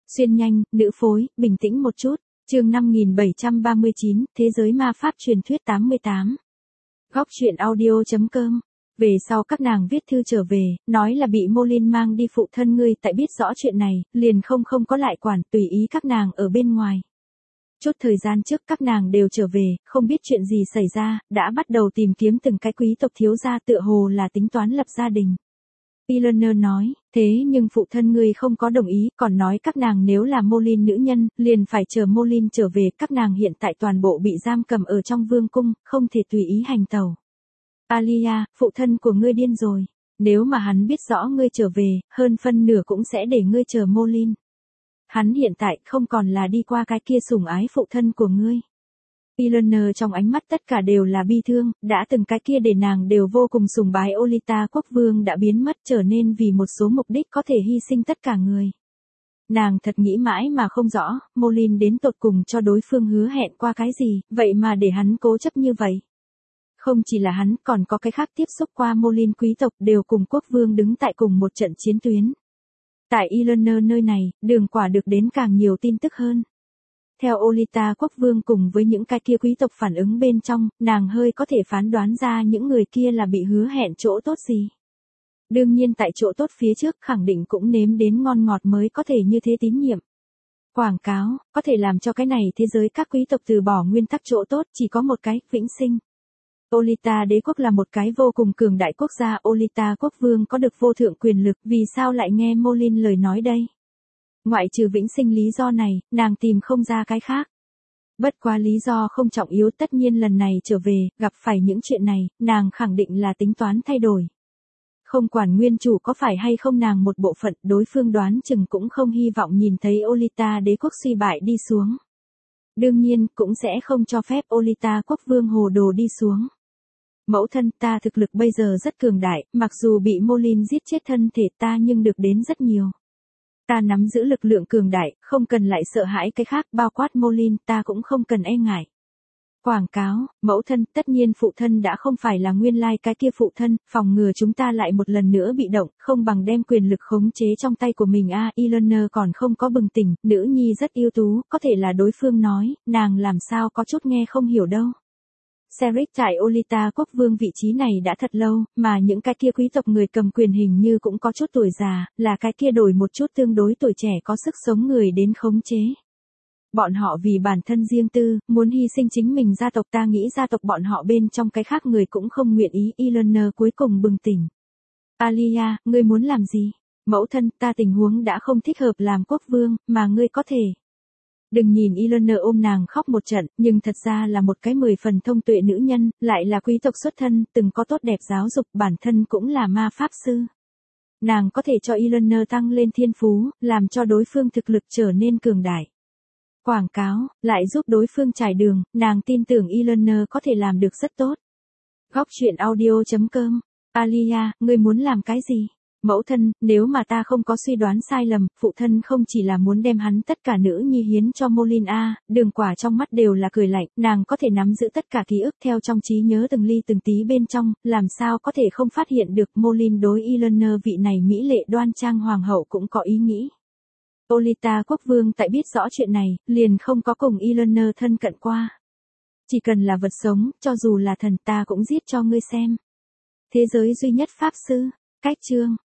Xuyên nhanh, nữ phối, bình tĩnh một chút. Chương 5739, Thế giới ma pháp truyền thuyết 88. Góc truyện audio.com. Về sau các nàng viết thư trở về, nói là bị Molin mang đi phụ thân ngươi, tại biết rõ chuyện này, liền không có lại quản, tùy ý các nàng ở bên ngoài. Chút thời gian trước các nàng đều trở về, không biết chuyện gì xảy ra, đã bắt đầu tìm kiếm từng cái quý tộc thiếu gia, tựa hồ là tính toán lập gia đình. Eleanor nói, thế nhưng phụ thân ngươi không có đồng ý, còn nói các nàng nếu là Molin nữ nhân, liền phải chờ Molin trở về, các nàng hiện tại toàn bộ bị giam cầm ở trong vương cung, không thể tùy ý hành tẩu. Alia, phụ thân của ngươi điên rồi, nếu mà hắn biết rõ ngươi trở về, hơn phân nửa cũng sẽ để ngươi chờ Molin. Hắn hiện tại không còn là đi qua cái kia sủng ái phụ thân của ngươi. Eleanor trong ánh mắt tất cả đều là bi thương, đã từng cái kia để nàng đều vô cùng sùng bái Olita quốc vương đã biến mất, trở nên vì một số mục đích có thể hy sinh tất cả người. Nàng thật nghĩ mãi mà không rõ, Molin đến tột cùng cho đối phương hứa hẹn qua cái gì, vậy mà để hắn cố chấp như vậy. Không chỉ là hắn, còn có cái khác tiếp xúc qua Molin quý tộc đều cùng quốc vương đứng tại cùng một trận chiến tuyến. Tại Eleanor nơi này, đường quả được đến càng nhiều tin tức hơn. Theo Olita quốc vương cùng với những cái kia quý tộc phản ứng bên trong, nàng hơi có thể phán đoán ra những người kia là bị hứa hẹn chỗ tốt gì. Đương nhiên tại chỗ tốt phía trước khẳng định cũng nếm đến ngon ngọt mới có thể như thế tín nhiệm. Quảng cáo, có thể làm cho cái này thế giới các quý tộc từ bỏ nguyên tắc chỗ tốt, chỉ có một cái, vĩnh sinh. Olita đế quốc là một cái vô cùng cường đại quốc gia, Olita quốc vương có được vô thượng quyền lực, vì sao lại nghe Molin lời nói đây? Ngoại trừ vĩnh sinh lý do này, nàng tìm không ra cái khác. Bất quá lý do không trọng yếu, tất nhiên lần này trở về, gặp phải những chuyện này, nàng khẳng định là tính toán thay đổi. Không quản nguyên chủ có phải hay không nàng một bộ phận, đối phương đoán chừng cũng không hy vọng nhìn thấy Olita đế quốc suy bại đi xuống. Đương nhiên, cũng sẽ không cho phép Olita quốc vương hồ đồ đi xuống. Mẫu thân, ta thực lực bây giờ rất cường đại, mặc dù bị Molin giết chết thân thể ta nhưng được đến rất nhiều. Ta nắm giữ lực lượng cường đại, không cần lại sợ hãi cái khác, bao quát Molin, ta cũng không cần e ngại. Quảng cáo, mẫu thân, tất nhiên phụ thân đã không phải là nguyên lai cái kia phụ thân, phòng ngừa chúng ta lại một lần nữa bị động, không bằng đem quyền lực khống chế trong tay của mình Eleanor còn không có bừng tỉnh, nữ nhi rất ưu tú, có thể là đối phương nói, nàng làm sao có chút nghe không hiểu đâu. Cedric tại Olita quốc vương vị trí này đã thật lâu, mà những cái kia quý tộc người cầm quyền hình như cũng có chút tuổi già, là cái kia đổi một chút tương đối tuổi trẻ có sức sống người đến khống chế. Bọn họ vì bản thân riêng tư, muốn hy sinh chính mình gia tộc, ta nghĩ gia tộc bọn họ bên trong cái khác người cũng không nguyện ý. Eleanor cuối cùng bừng tỉnh. Alia, ngươi muốn làm gì? Mẫu thân, ta tình huống đã không thích hợp làm quốc vương, mà ngươi có thể. Đừng nhìn Eleanor ôm nàng khóc một trận, nhưng thật ra là một cái 10 phần thông tuệ nữ nhân, lại là quý tộc xuất thân, từng có tốt đẹp giáo dục, bản thân cũng là ma pháp sư. Nàng có thể cho Eleanor tăng lên thiên phú, làm cho đối phương thực lực trở nên cường đại. Quảng cáo, lại giúp đối phương trải đường, nàng tin tưởng Eleanor có thể làm được rất tốt. Góc truyện audio.com. Alia, ngươi muốn làm cái gì? Mẫu thân, nếu mà ta không có suy đoán sai lầm, phụ thân không chỉ là muốn đem hắn tất cả nữ nhi hiến cho Molin đường quả trong mắt đều là cười lạnh, nàng có thể nắm giữ tất cả ký ức theo trong trí nhớ từng ly từng tí bên trong, làm sao có thể không phát hiện được Molin đối Eleanor vị này mỹ lệ đoan trang hoàng hậu cũng có ý nghĩ. Olita quốc vương tại biết rõ chuyện này, liền không có cùng Eleanor thân cận qua. Chỉ cần là vật sống, cho dù là thần ta cũng giết cho ngươi xem. Thế giới duy nhất pháp sư, cách chương.